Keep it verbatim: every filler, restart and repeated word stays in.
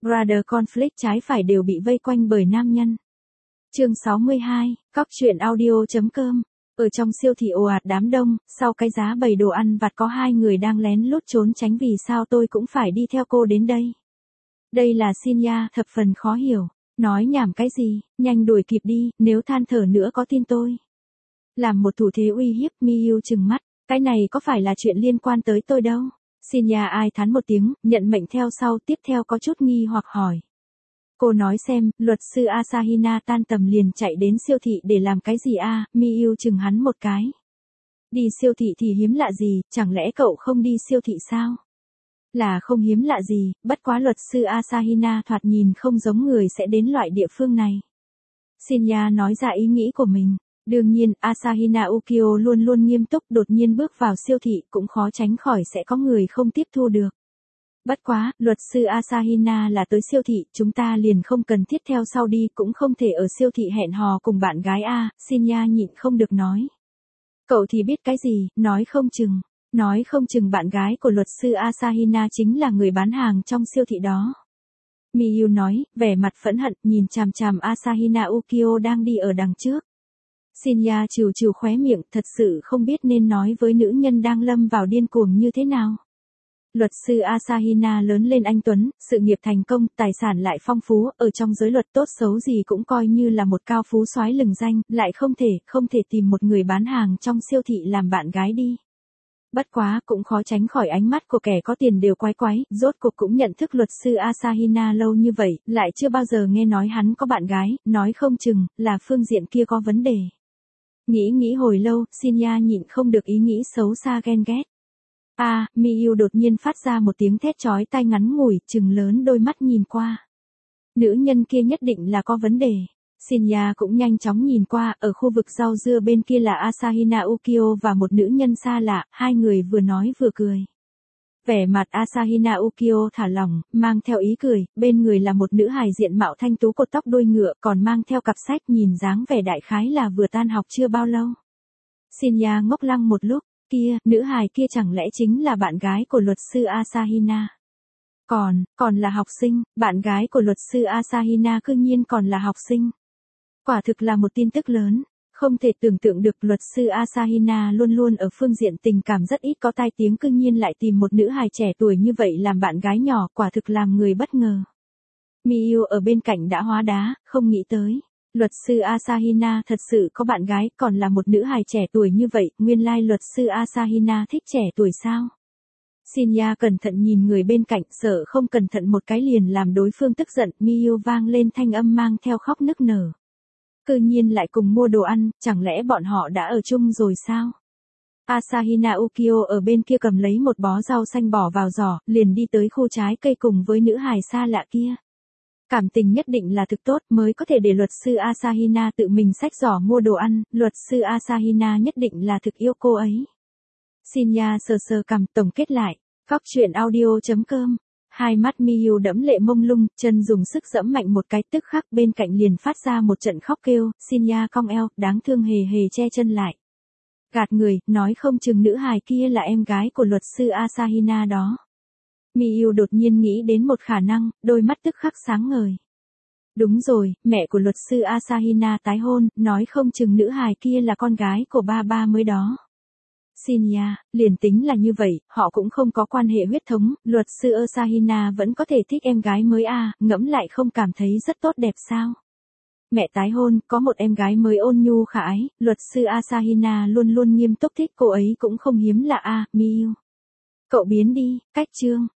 Brother conflict trái phải đều bị vây quanh bởi nam nhân. Chương sáu mươi hai, cóc truyện audio chấm com. Ở trong siêu thị ồ ạt đám đông, sau cái giá bày đồ ăn vặt có hai người đang lén lút trốn tránh vì sao tôi cũng phải đi theo cô đến đây. Đây là Shinya, thập phần khó hiểu. Nói nhảm cái gì, nhanh đuổi kịp đi, nếu than thở nữa có tin tôi. Làm một thủ thế uy hiếp, Miyu trừng mắt, cái này có phải là chuyện liên quan tới tôi đâu. Shinya ai thán một tiếng, nhận mệnh theo sau, tiếp theo có chút nghi hoặc hỏi. Cô nói xem, luật sư Asahina tan tầm liền chạy đến siêu thị để làm cái gì a? À? Miyu chừng hắn một cái. Đi siêu thị thì hiếm lạ gì, chẳng lẽ cậu không đi siêu thị sao? Là không hiếm lạ gì, bất quá luật sư Asahina thoạt nhìn không giống người sẽ đến loại địa phương này. Shinya nói ra ý nghĩ của mình. Đương nhiên, Asahina Ukyo luôn luôn nghiêm túc, đột nhiên bước vào siêu thị cũng khó tránh khỏi sẽ có người không tiếp thu được. Bất quá, luật sư Asahina là tới siêu thị, chúng ta liền không cần thiết theo sau đi, cũng không thể ở siêu thị hẹn hò cùng bạn gái a. Shinya nhịn không được nói. Cậu thì biết cái gì, nói không chừng, nói không chừng bạn gái của luật sư Asahina chính là người bán hàng trong siêu thị đó. Miyu nói, vẻ mặt phẫn hận, nhìn chằm chằm Asahina Ukyo đang đi ở đằng trước. Shinya trừ trừ khóe miệng, thật sự không biết nên nói với nữ nhân đang lâm vào điên cuồng như thế nào. Luật sư Asahina lớn lên anh tuấn, sự nghiệp thành công, tài sản lại phong phú, ở trong giới luật tốt xấu gì cũng coi như là một cao phú soái lừng danh, lại không thể, không thể tìm một người bán hàng trong siêu thị làm bạn gái đi. Bất quá, cũng khó tránh khỏi ánh mắt của kẻ có tiền đều quái quái, rốt cuộc cũng nhận thức luật sư Asahina lâu như vậy, lại chưa bao giờ nghe nói hắn có bạn gái, nói không chừng, là phương diện kia có vấn đề. Nghĩ nghĩ hồi lâu, Shinya nhịn không được ý nghĩ xấu xa ghen ghét. A, à, Miyu đột nhiên phát ra một tiếng thét chói tai ngắn ngủi, trừng lớn đôi mắt nhìn qua. Nữ nhân kia nhất định là có vấn đề. Shinya cũng nhanh chóng nhìn qua, ở khu vực rau dưa bên kia là Asahina Ukyo và một nữ nhân xa lạ, hai người vừa nói vừa cười. Vẻ mặt Asahina Ukyo thả lỏng, mang theo ý cười, bên người là một nữ hài diện mạo thanh tú cột tóc đuôi ngựa, còn mang theo cặp sách, nhìn dáng vẻ đại khái là vừa tan học chưa bao lâu. Shinya ngốc lăng một lúc, kia, nữ hài kia chẳng lẽ chính là bạn gái của luật sư Asahina? Còn, còn là học sinh, bạn gái của luật sư Asahina cư nhiên còn là học sinh. Quả thực là một tin tức lớn. Không thể tưởng tượng được luật sư Asahina luôn luôn ở phương diện tình cảm rất ít có tai tiếng, cư nhiên lại tìm một nữ hài trẻ tuổi như vậy làm bạn gái nhỏ, quả thực làm người bất ngờ. Miyu ở bên cạnh đã hóa đá, không nghĩ tới. Luật sư Asahina thật sự có bạn gái, còn là một nữ hài trẻ tuổi như vậy, nguyên lai luật sư Asahina thích trẻ tuổi sao? Shinya cẩn thận nhìn người bên cạnh, sợ không cẩn thận một cái liền làm đối phương tức giận, Miyu vang lên thanh âm mang theo khóc nức nở. Cư nhiên lại cùng mua đồ ăn, chẳng lẽ bọn họ đã ở chung rồi sao? Asahina Ukyo ở bên kia cầm lấy một bó rau xanh bỏ vào giỏ, liền đi tới khu trái cây cùng với nữ hài xa lạ kia. Cảm tình nhất định là thực tốt mới có thể để luật sư Asahina tự mình xách giỏ mua đồ ăn, luật sư Asahina nhất định là thực yêu cô ấy. Shinya sờ sờ cằm, tổng kết lại, cóc truyện audio chấm com. Hai mắt Miyu đẫm lệ mông lung, chân dùng sức giẫm mạnh một cái, tức khắc bên cạnh liền phát ra một trận khóc kêu, Shinya cong eo, đáng thương hề hề che chân lại. Gạt người, nói không chừng nữ hài kia là em gái của luật sư Asahina đó. Miyu đột nhiên nghĩ đến một khả năng, đôi mắt tức khắc sáng ngời. Đúng rồi, mẹ của luật sư Asahina tái hôn, nói không chừng nữ hài kia là con gái của ba ba mới đó. Shinya, liền tính là như vậy, họ cũng không có quan hệ huyết thống, luật sư Asahina vẫn có thể thích em gái mới a, à, ngẫm lại không cảm thấy rất tốt đẹp sao? Mẹ tái hôn, có một em gái mới ôn nhu khả ái, luật sư Asahina luôn luôn nghiêm túc thích cô ấy cũng không hiếm lạ a, à, Miyu. Cậu biến đi, cách chương.